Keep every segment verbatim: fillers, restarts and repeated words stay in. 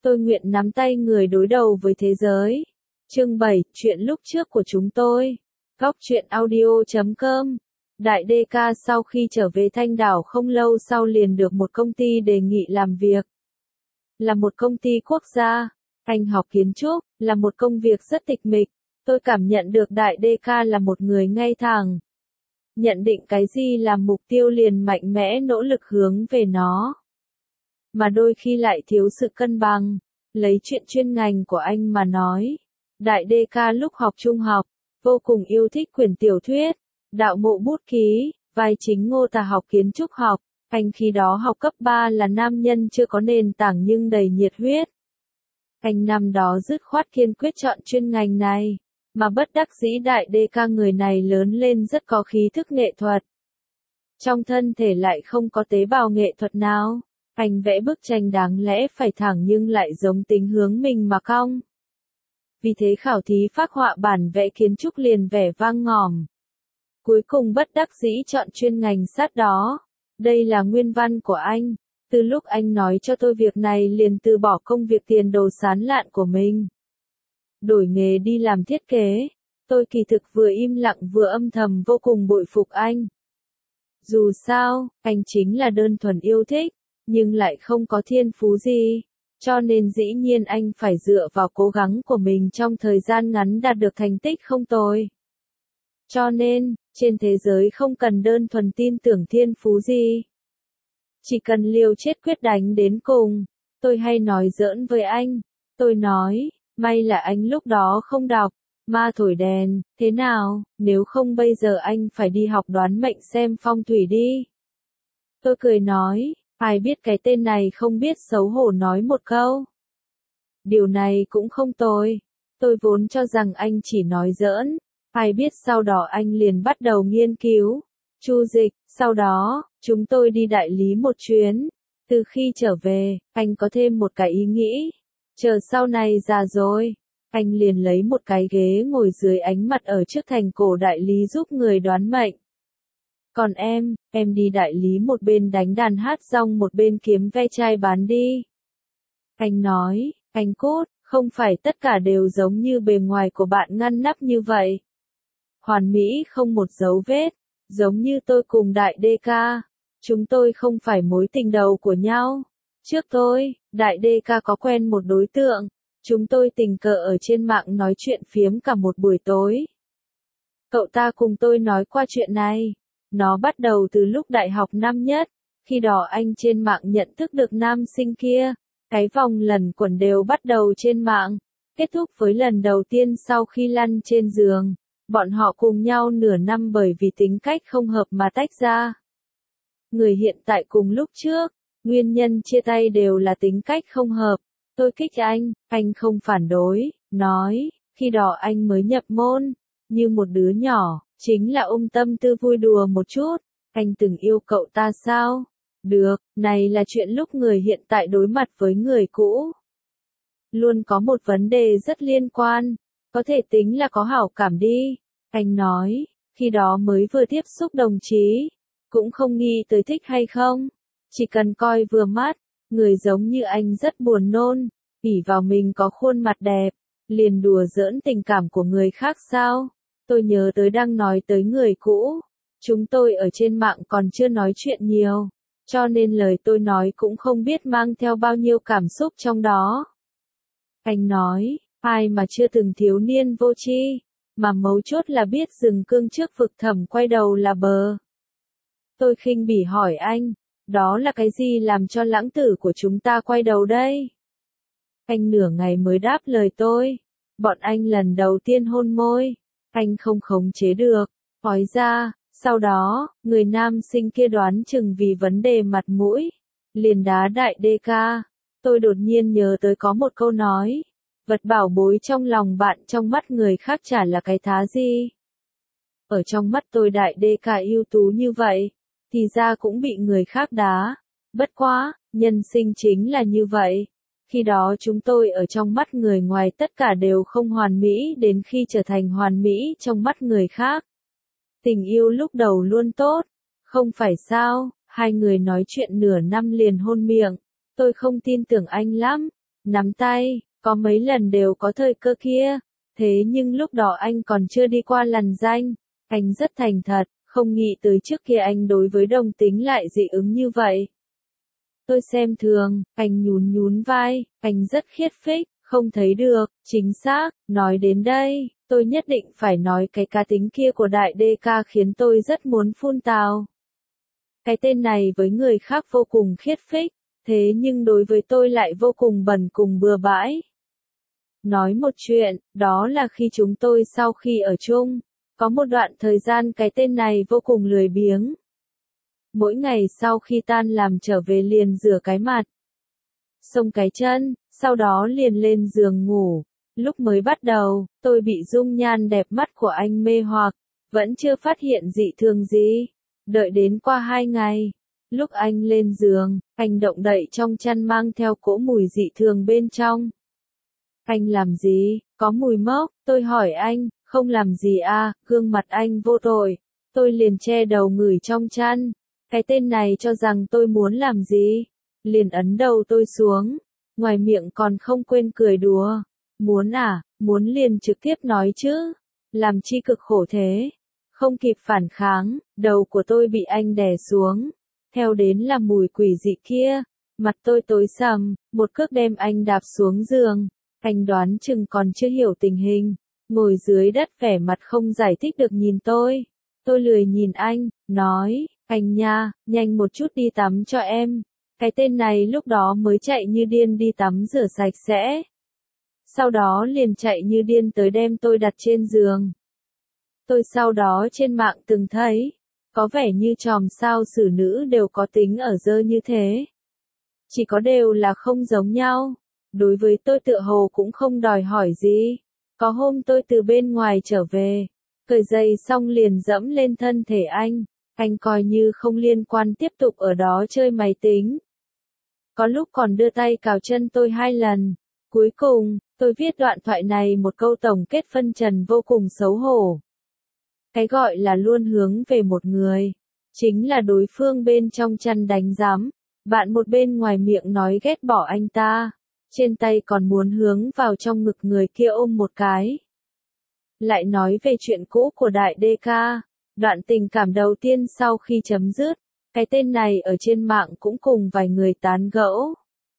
Tôi nguyện nắm tay người đối đầu với thế giới. Chương bảy, chuyện lúc trước của chúng tôi. Góc truyện audio chấm com. Đại đê ca sau khi trở về Thanh Đảo không lâu sau liền được một công ty đề nghị làm việc. Là một công ty quốc gia, anh học kiến trúc, là một công việc rất tịch mịch. Tôi cảm nhận được đại đê ca là một người ngay thẳng. Nhận định cái gì làm mục tiêu liền mạnh mẽ nỗ lực hướng về nó. Mà đôi khi lại thiếu sự cân bằng. Lấy chuyện chuyên ngành của anh mà nói. Đại đê ca lúc học trung học, vô cùng yêu thích quyển tiểu thuyết, đạo mộ bút ký, vai chính Ngô Tà học kiến trúc học. Anh khi đó học cấp ba là nam nhân chưa có nền tảng nhưng đầy nhiệt huyết. Anh năm đó dứt khoát kiên quyết chọn chuyên ngành này, mà bất đắc dĩ đại đê ca người này lớn lên rất có khí thức nghệ thuật. Trong thân thể lại không có tế bào nghệ thuật nào, anh vẽ bức tranh đáng lẽ phải thẳng nhưng lại giống tính hướng mình mà cong. Vì thế khảo thí phác họa bản vẽ kiến trúc liền vẻ vang ngòm. Cuối cùng bất đắc dĩ chọn chuyên ngành sát đó. Đây là nguyên văn của anh. Từ lúc anh nói cho tôi việc này liền từ bỏ công việc tiền đồ sán lạn của mình. Đổi nghề đi làm thiết kế. Tôi kỳ thực vừa im lặng vừa âm thầm vô cùng bội phục anh. Dù sao, anh chính là đơn thuần yêu thích, nhưng lại không có thiên phú gì. Cho nên dĩ nhiên anh phải dựa vào cố gắng của mình trong thời gian ngắn đạt được thành tích không tồi. Cho nên, trên thế giới không cần đơn thuần tin tưởng thiên phú gì. Chỉ cần liều chết quyết đánh đến cùng. Tôi hay nói giỡn với anh. Tôi nói, may là anh lúc đó không đọc Ma Thổi Đèn, thế nào, nếu không bây giờ anh phải đi học đoán mệnh xem phong thủy đi. Tôi cười nói, ai biết cái tên này không biết xấu hổ nói một câu. Điều này cũng không tồi. Tôi vốn cho rằng anh chỉ nói giỡn. Ai biết sau đó anh liền bắt đầu nghiên cứu, chu dịch, sau đó, chúng tôi đi đại lý một chuyến. Từ khi trở về, anh có thêm một cái ý nghĩ. Chờ sau này già rồi, anh liền lấy một cái ghế ngồi dưới ánh mặt ở trước thành cổ đại lý giúp người đoán mệnh. Còn em, em đi đại lý một bên đánh đàn hát rong một bên kiếm ve chai bán đi. Anh nói, anh Cốt, không phải tất cả đều giống như bề ngoài của bạn ngăn nắp như vậy. Hoàn mỹ không một dấu vết, giống như tôi cùng đại đê ca. Chúng tôi không phải mối tình đầu của nhau. Trước tôi, đại đê ca có quen một đối tượng. Chúng tôi tình cờ ở trên mạng nói chuyện phiếm cả một buổi tối. Cậu ta cùng tôi nói qua chuyện này. Nó bắt đầu từ lúc đại học năm nhất. Khi đó anh trên mạng nhận thức được nam sinh kia. Cái vòng lần quẩn đều bắt đầu trên mạng. Kết thúc với lần đầu tiên sau khi lăn trên giường. Bọn họ cùng nhau nửa năm bởi vì tính cách không hợp mà tách ra. Người hiện tại cùng lúc trước, nguyên nhân chia tay đều là tính cách không hợp. Tôi kích anh, anh không phản đối, nói, khi đó anh mới nhập môn, như một đứa nhỏ, chính là ôm tâm tư vui đùa một chút. Anh từng yêu cậu ta sao? Được, này là chuyện lúc người hiện tại đối mặt với người cũ. Luôn có một vấn đề rất liên quan, có thể tính là có hảo cảm đi. Anh nói, khi đó mới vừa tiếp xúc đồng chí, cũng không nghi tới thích hay không. Chỉ cần coi vừa mắt, người giống như anh rất buồn nôn, ỷ vào mình có khuôn mặt đẹp, liền đùa giỡn tình cảm của người khác sao. Tôi nhớ tới đang nói tới người cũ, chúng tôi ở trên mạng còn chưa nói chuyện nhiều, cho nên lời tôi nói cũng không biết mang theo bao nhiêu cảm xúc trong đó. Anh nói, ai mà chưa từng thiếu niên vô tri. Mà mấu chốt là biết dừng cương trước vực thẳm quay đầu là bờ. Tôi khinh bỉ hỏi anh, đó là cái gì làm cho lãng tử của chúng ta quay đầu đây? Anh nửa ngày mới đáp lời tôi. Bọn anh lần đầu tiên hôn môi. Anh không khống chế được. Hỏi ra, sau đó, người nam sinh kia đoán chừng vì vấn đề mặt mũi. Liền đá đại đê ca. Tôi đột nhiên nhớ tới có một câu nói. Vật bảo bối trong lòng bạn trong mắt người khác chả là cái thá gì. Ở trong mắt tôi đại đê ca ưu tú như vậy, thì ra cũng bị người khác đá. Bất quá, nhân sinh chính là như vậy. Khi đó chúng tôi ở trong mắt người ngoài tất cả đều không hoàn mỹ đến khi trở thành hoàn mỹ trong mắt người khác. Tình yêu lúc đầu luôn tốt, không phải sao, hai người nói chuyện nửa năm liền hôn miệng. Tôi không tin tưởng anh lắm. nắm tay, có mấy lần đều có thời cơ kia. Thế nhưng lúc đó anh còn chưa đi qua lằn ranh, anh rất thành thật, không nghĩ tới trước kia anh đối với đồng tính lại dị ứng như vậy. Tôi xem thường, anh nhún nhún vai, anh rất khiết phích, không thấy được, chính xác, nói đến đây, tôi nhất định phải nói cái cá tính kia của đại đê ca khiến tôi rất muốn phun tào. Cái tên này với người khác vô cùng khiết phích, thế nhưng đối với tôi lại vô cùng bẩn cùng bừa bãi. Nói một chuyện, đó là khi chúng tôi sau khi ở chung, có một đoạn thời gian cái tên này vô cùng lười biếng. Mỗi ngày sau khi tan làm trở về liền rửa cái mặt, xông cái chân, sau đó liền lên giường ngủ. Lúc mới bắt đầu, tôi bị dung nhan đẹp mắt của anh mê hoặc, vẫn chưa phát hiện dị thường gì. Đợi đến qua hai ngày, lúc anh lên giường, anh động đậy trong chăn mang theo cỗ mùi dị thường bên trong. Anh làm gì? Có mùi mốc, tôi hỏi anh, không làm gì à, gương mặt anh vô tội. Tôi liền che đầu ngửi trong chăn. Cái tên này cho rằng tôi muốn làm gì? Liền ấn đầu tôi xuống, ngoài miệng còn không quên cười đùa. Muốn à, muốn liền trực tiếp nói chứ. Làm chi cực khổ thế. Không kịp phản kháng, đầu của tôi bị anh đè xuống. Theo đến là mùi quỷ dị kia. Mặt tôi tối sầm, một cước đem anh đạp xuống giường. Anh đoán chừng còn chưa hiểu tình hình. Ngồi dưới đất vẻ mặt không giải thích được nhìn tôi. Tôi lười nhìn anh, nói, anh nha, nhanh một chút đi tắm cho em. Cái tên này lúc đó mới chạy như điên đi tắm rửa sạch sẽ. Sau đó liền chạy như điên tới đem tôi đặt trên giường. Tôi sau đó trên mạng từng thấy, có vẻ như chòm sao xử nữ đều có tính ở dơ như thế. Chỉ có đều là không giống nhau. Đối với tôi tựa hồ cũng không đòi hỏi gì. Có hôm tôi từ bên ngoài trở về, cởi giày xong liền dẫm lên thân thể anh. Anh coi như không liên quan tiếp tục ở đó chơi máy tính. Có lúc còn đưa tay cào chân tôi hai lần. Cuối cùng, tôi viết đoạn thoại này một câu tổng kết phân trần vô cùng xấu hổ. Cái gọi là luôn hướng về một người, chính là đối phương bên trong chăn đánh giám, bạn một bên ngoài miệng nói ghét bỏ anh ta, trên tay còn muốn hướng vào trong ngực người kia ôm một cái. Lại nói về chuyện cũ của đại đê ca, đoạn tình cảm đầu tiên sau khi chấm dứt, cái tên này ở trên mạng cũng cùng vài người tán gẫu.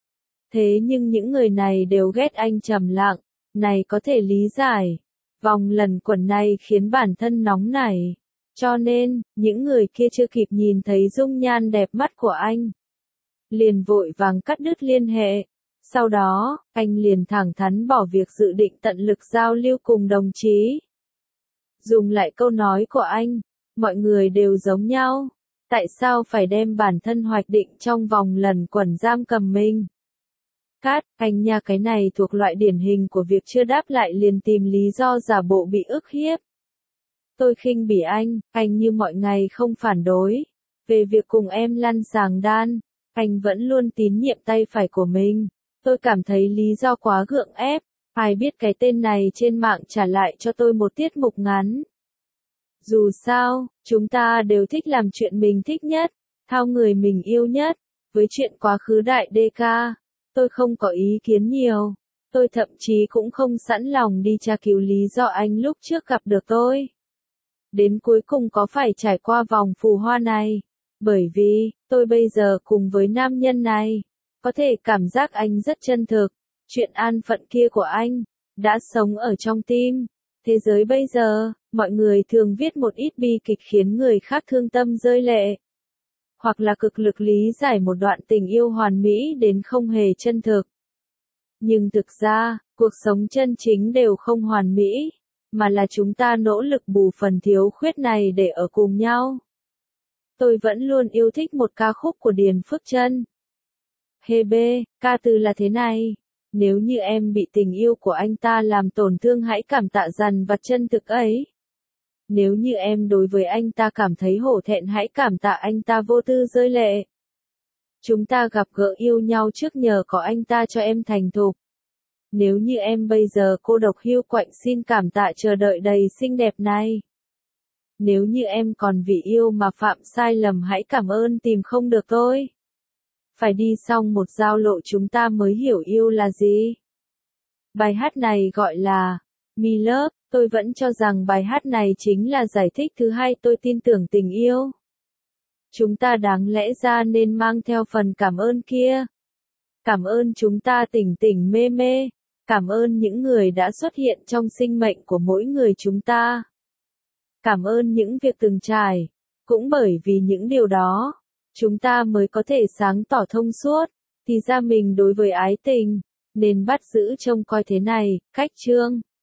Thế nhưng những người này đều ghét anh trầm lặng, này có thể lý giải. Vòng lần quẩn này khiến bản thân nóng nảy. Cho nên, những người kia chưa kịp nhìn thấy dung nhan đẹp mắt của anh. Liền vội vàng cắt đứt liên hệ. Sau đó, anh liền thẳng thắn bỏ việc dự định tận lực giao lưu cùng đồng chí. Dùng lại câu nói của anh, mọi người đều giống nhau. Tại sao phải đem bản thân hoạch định trong vòng lần quẩn giam cầm mình? Cát, anh nha, cái này thuộc loại điển hình của việc chưa đáp lại liền tìm lý do giả bộ bị ức hiếp. Tôi khinh bỉ anh, anh như mọi ngày không phản đối. Về việc cùng em lăn sàng đan, anh vẫn luôn tín nhiệm tay phải của mình. Tôi cảm thấy lý do quá gượng ép. Ai biết cái tên này trên mạng trả lại cho tôi một tiết mục ngắn. Dù sao, chúng ta đều thích làm chuyện mình thích nhất, thao người mình yêu nhất. Với chuyện quá khứ đại đê ca, tôi không có ý kiến nhiều. Tôi thậm chí cũng không sẵn lòng đi tra cứu lý do anh lúc trước gặp được tôi. Đến cuối cùng có phải trải qua vòng phù hoa này. Bởi vì, tôi bây giờ cùng với nam nhân này, có thể cảm giác anh rất chân thực. Chuyện an phận kia của anh, đã sống ở trong tim. Thế giới bây giờ, mọi người thường viết một ít bi kịch khiến người khác thương tâm rơi lệ. Hoặc là cực lực lý giải một đoạn tình yêu hoàn mỹ đến không hề chân thực. Nhưng thực ra, cuộc sống chân chính đều không hoàn mỹ, mà là chúng ta nỗ lực bù phần thiếu khuyết này để ở cùng nhau. Tôi vẫn luôn yêu thích một ca khúc của Điền Phước Trân. Hê bê, ca từ là thế này. Nếu như em bị tình yêu của anh ta làm tổn thương hãy cảm tạ dằn vặt chân thực ấy. Nếu như em đối với anh ta cảm thấy hổ thẹn hãy cảm tạ anh ta vô tư rơi lệ. Chúng ta gặp gỡ yêu nhau trước nhờ có anh ta cho em thành thục. Nếu như em bây giờ cô độc hiu quạnh xin cảm tạ chờ đợi đầy xinh đẹp này. Nếu như em còn vì yêu mà phạm sai lầm hãy cảm ơn tìm không được tôi. Phải đi xong một giao lộ chúng ta mới hiểu yêu là gì. Bài hát này gọi là Me Love, tôi vẫn cho rằng bài hát này chính là giải thích thứ hai tôi tin tưởng tình yêu. Chúng ta đáng lẽ ra nên mang theo phần cảm ơn kia. Cảm ơn chúng ta tỉnh tỉnh mê mê. Cảm ơn những người đã xuất hiện trong sinh mệnh của mỗi người chúng ta. Cảm ơn những việc từng trải. Cũng bởi vì những điều đó, chúng ta mới có thể sáng tỏ thông suốt. Thì ra mình đối với ái tình, nên bắt giữ trông coi thế này, cách chương.